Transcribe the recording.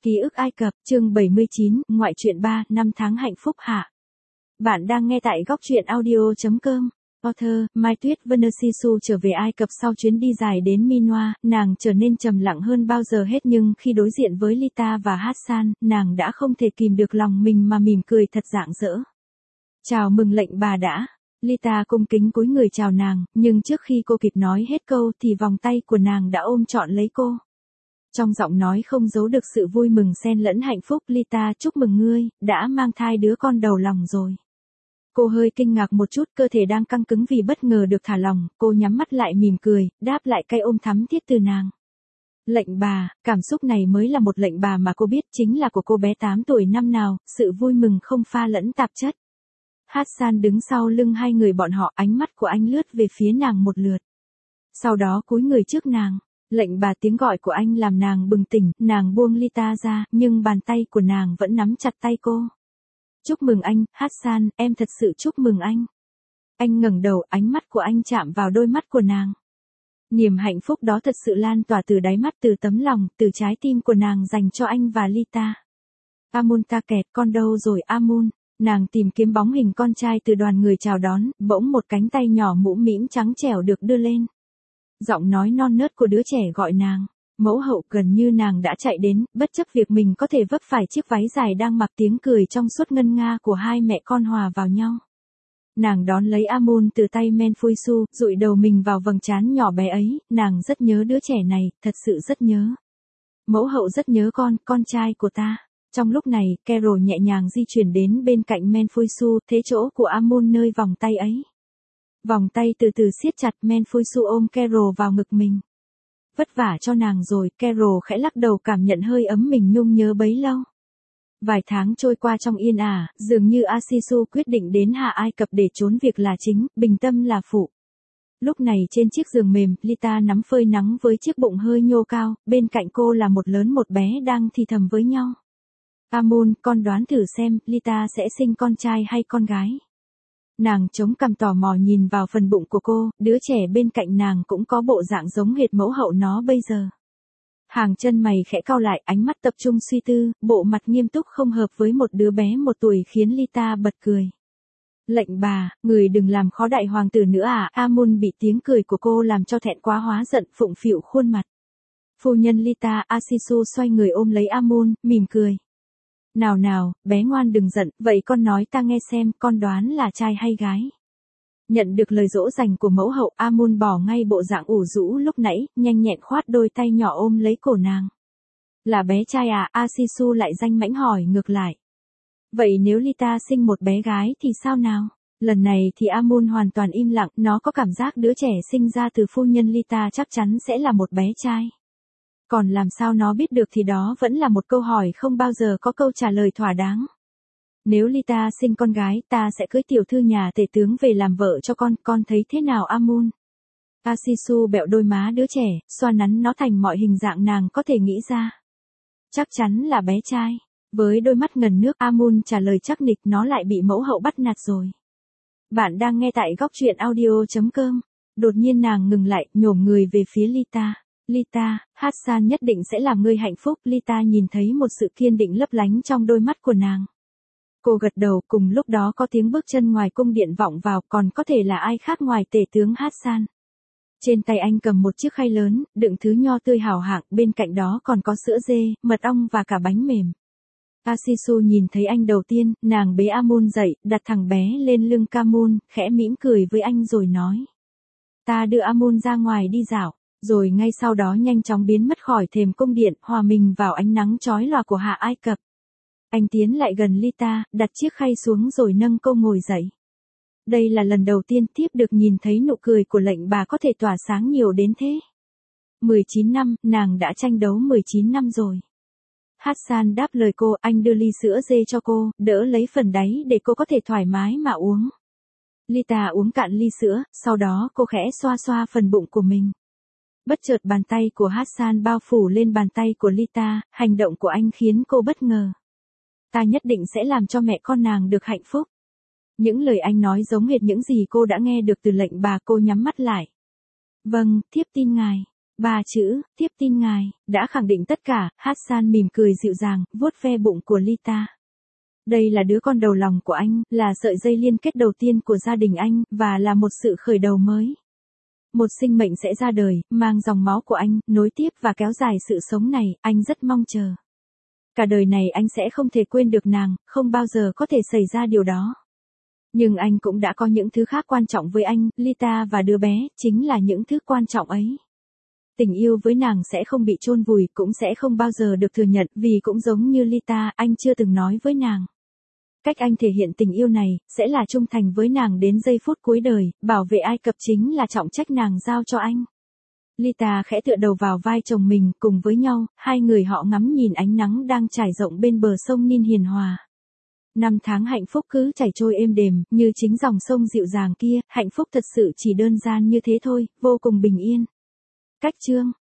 Ký ức Ai Cập, chương 79, ngoại truyện 3, năm tháng hạnh phúc hạ. Bạn đang nghe tại góc truyện audio.com. Author, Mai Tuyết Vanessisu trở về Ai Cập sau chuyến đi dài đến Minoa, nàng trở nên trầm lặng hơn bao giờ hết, nhưng khi đối diện với Lita và Hassan, nàng đã không thể kìm được lòng mình mà mỉm cười thật rạng rỡ. Chào mừng lệnh bà đã. Lita cung kính cúi người chào nàng, nhưng trước khi cô kịp nói hết câu thì vòng tay của nàng đã ôm trọn lấy cô. Trong giọng nói không giấu được sự vui mừng xen lẫn hạnh phúc. Lita, chúc mừng ngươi, đã mang thai đứa con đầu lòng rồi. Cô hơi kinh ngạc một chút, cơ thể đang căng cứng vì bất ngờ được thả lỏng, cô nhắm mắt lại mỉm cười, đáp lại cái ôm thắm thiết từ nàng. Lệnh bà, cảm xúc này mới là một lệnh bà mà cô biết, chính là của cô bé 8 tuổi năm nào, sự vui mừng không pha lẫn tạp chất. Hassan đứng sau lưng hai người bọn họ, ánh mắt của anh lướt về phía nàng một lượt. Sau đó cúi người trước nàng. Lệnh bà, tiếng gọi của anh làm nàng bừng tỉnh, nàng buông Lita ra, nhưng bàn tay của nàng vẫn nắm chặt tay cô. Chúc mừng anh, Hassan, em thật sự chúc mừng anh. Anh ngẩng đầu, ánh mắt của anh chạm vào đôi mắt của nàng. Niềm hạnh phúc đó thật sự lan tỏa từ đáy mắt, từ tấm lòng, từ trái tim của nàng dành cho anh và Lita. Amun ta kẹt, con đâu rồi Amun? Nàng tìm kiếm bóng hình con trai từ đoàn người chào đón, bỗng một cánh tay nhỏ mũm mĩm trắng trẻo được đưa lên. Giọng nói non nớt của đứa trẻ gọi nàng. Mẫu hậu, gần như nàng đã chạy đến, bất chấp việc mình có thể vấp phải chiếc váy dài đang mặc, tiếng cười trong suốt ngân nga của hai mẹ con hòa vào nhau. Nàng đón lấy Amun từ tay Menfuisu, dụi đầu mình vào vầng trán nhỏ bé ấy, nàng rất nhớ đứa trẻ này, thật sự rất nhớ. Mẫu hậu rất nhớ con trai của ta. Trong lúc này, Carol nhẹ nhàng di chuyển đến bên cạnh Menfuisu, thế chỗ của Amun nơi vòng tay ấy. Vòng tay từ từ siết chặt, Menfuisu ôm Carol vào ngực mình. Vất vả cho nàng rồi, Carol khẽ lắc đầu, cảm nhận hơi ấm mình nhung nhớ bấy lâu. Vài tháng trôi qua trong yên ả, dường như Asisu quyết định đến Hạ Ai Cập để trốn việc là chính, bình tâm là phụ. Lúc này trên chiếc giường mềm, Lita nắm phơi nắng với chiếc bụng hơi nhô cao, bên cạnh cô là một lớn một bé đang thì thầm với nhau. Amun, con đoán thử xem, Lita sẽ sinh con trai hay con gái? Nàng chống cằm tò mò nhìn vào phần bụng của cô, đứa trẻ bên cạnh nàng cũng có bộ dạng giống hệt mẫu hậu nó bây giờ. Hàng chân mày khẽ cau lại, ánh mắt tập trung suy tư, bộ mặt nghiêm túc không hợp với một đứa bé 1 tuổi khiến Lita bật cười. Lệnh bà, người đừng làm khó đại hoàng tử nữa à? Amun bị tiếng cười của cô làm cho thẹn quá hóa giận, phụng phịu khuôn mặt. Phu nhân Lita, Asisu xoay người ôm lấy Amun, mỉm cười. Nào nào, bé ngoan đừng giận, vậy con nói ta nghe xem, con đoán là trai hay gái? Nhận được lời dỗ dành của mẫu hậu, Amun bỏ ngay bộ dạng ủ rũ lúc nãy, nhanh nhẹn khoát đôi tay nhỏ ôm lấy cổ nàng. Là bé trai à? Asisu lại danh mãnh hỏi ngược lại. Vậy nếu Lita sinh một bé gái thì sao nào? Lần này thì Amun hoàn toàn im lặng, nó có cảm giác đứa trẻ sinh ra từ phu nhân Lita chắc chắn sẽ là một bé trai. Còn làm sao nó biết được thì đó vẫn là một câu hỏi không bao giờ có câu trả lời thỏa đáng. Nếu Lita sinh con gái, ta sẽ cưới tiểu thư nhà tể tướng về làm vợ cho con thấy thế nào Amun? Asisu bẹo đôi má đứa trẻ, xoa nắn nó thành mọi hình dạng nàng có thể nghĩ ra. Chắc chắn là bé trai. Với đôi mắt ngần nước, Amun trả lời chắc nịch, nó lại bị mẫu hậu bắt nạt rồi. Bạn đang nghe tại góc truyện audio.com. Đột nhiên nàng ngừng lại, nhổm người về phía Lita. Lita, Hassan nhất định sẽ làm ngươi hạnh phúc. Lita nhìn thấy một sự kiên định lấp lánh trong đôi mắt của nàng. Cô gật đầu, cùng lúc đó có tiếng bước chân ngoài cung điện vọng vào, còn có thể là ai khác ngoài tể tướng Hassan. Trên tay anh cầm một chiếc khay lớn, đựng thứ nho tươi hảo hạng, bên cạnh đó còn có sữa dê, mật ong và cả bánh mềm. Asisu nhìn thấy anh đầu tiên, nàng bế Amun dậy, đặt thằng bé lên lưng Amun, khẽ mỉm cười với anh rồi nói. Ta đưa Amun ra ngoài đi dạo. Rồi ngay sau đó nhanh chóng biến mất khỏi thềm cung điện, hòa mình vào ánh nắng chói lòa của Hạ Ai Cập. Anh tiến lại gần Lita, đặt chiếc khay xuống rồi nâng cô ngồi dậy. Đây là lần đầu tiên thiếp được nhìn thấy nụ cười của lệnh bà có thể tỏa sáng nhiều đến thế. 19 năm, nàng đã tranh đấu 19 năm rồi. Hassan đáp lời cô, anh đưa ly sữa dê cho cô, đỡ lấy phần đáy để cô có thể thoải mái mà uống. Lita uống cạn ly sữa, sau đó cô khẽ xoa xoa phần bụng của mình. Bất chợt bàn tay của Hassan bao phủ lên bàn tay của Lita, hành động của anh khiến cô bất ngờ. Ta nhất định sẽ làm cho mẹ con nàng được hạnh phúc. Những lời anh nói giống hệt những gì cô đã nghe được từ lệnh bà. Cô nhắm mắt lại. Vâng, thiếp tin ngài. 3 chữ, tiếp tin ngài, đã khẳng định tất cả. Hassan mỉm cười dịu dàng, vuốt ve bụng của Lita. Đây là đứa con đầu lòng của anh, là sợi dây liên kết đầu tiên của gia đình anh, và là một sự khởi đầu mới. Một sinh mệnh sẽ ra đời, mang dòng máu của anh, nối tiếp và kéo dài sự sống này, anh rất mong chờ. Cả đời này anh sẽ không thể quên được nàng, không bao giờ có thể xảy ra điều đó. Nhưng anh cũng đã có những thứ khác quan trọng với anh, Lita và đứa bé, chính là những thứ quan trọng ấy. Tình yêu với nàng sẽ không bị chôn vùi, cũng sẽ không bao giờ được thừa nhận, vì cũng giống như Lita, anh chưa từng nói với nàng. Cách anh thể hiện tình yêu này, sẽ là trung thành với nàng đến giây phút cuối đời, bảo vệ Ai Cập chính là trọng trách nàng giao cho anh. Lita khẽ tựa đầu vào vai chồng mình, cùng với nhau, hai người họ ngắm nhìn ánh nắng đang trải rộng bên bờ sông Nin hiền hòa. 5 tháng hạnh phúc cứ chảy trôi êm đềm, như chính dòng sông dịu dàng kia, hạnh phúc thật sự chỉ đơn giản như thế thôi, vô cùng bình yên. Cách chương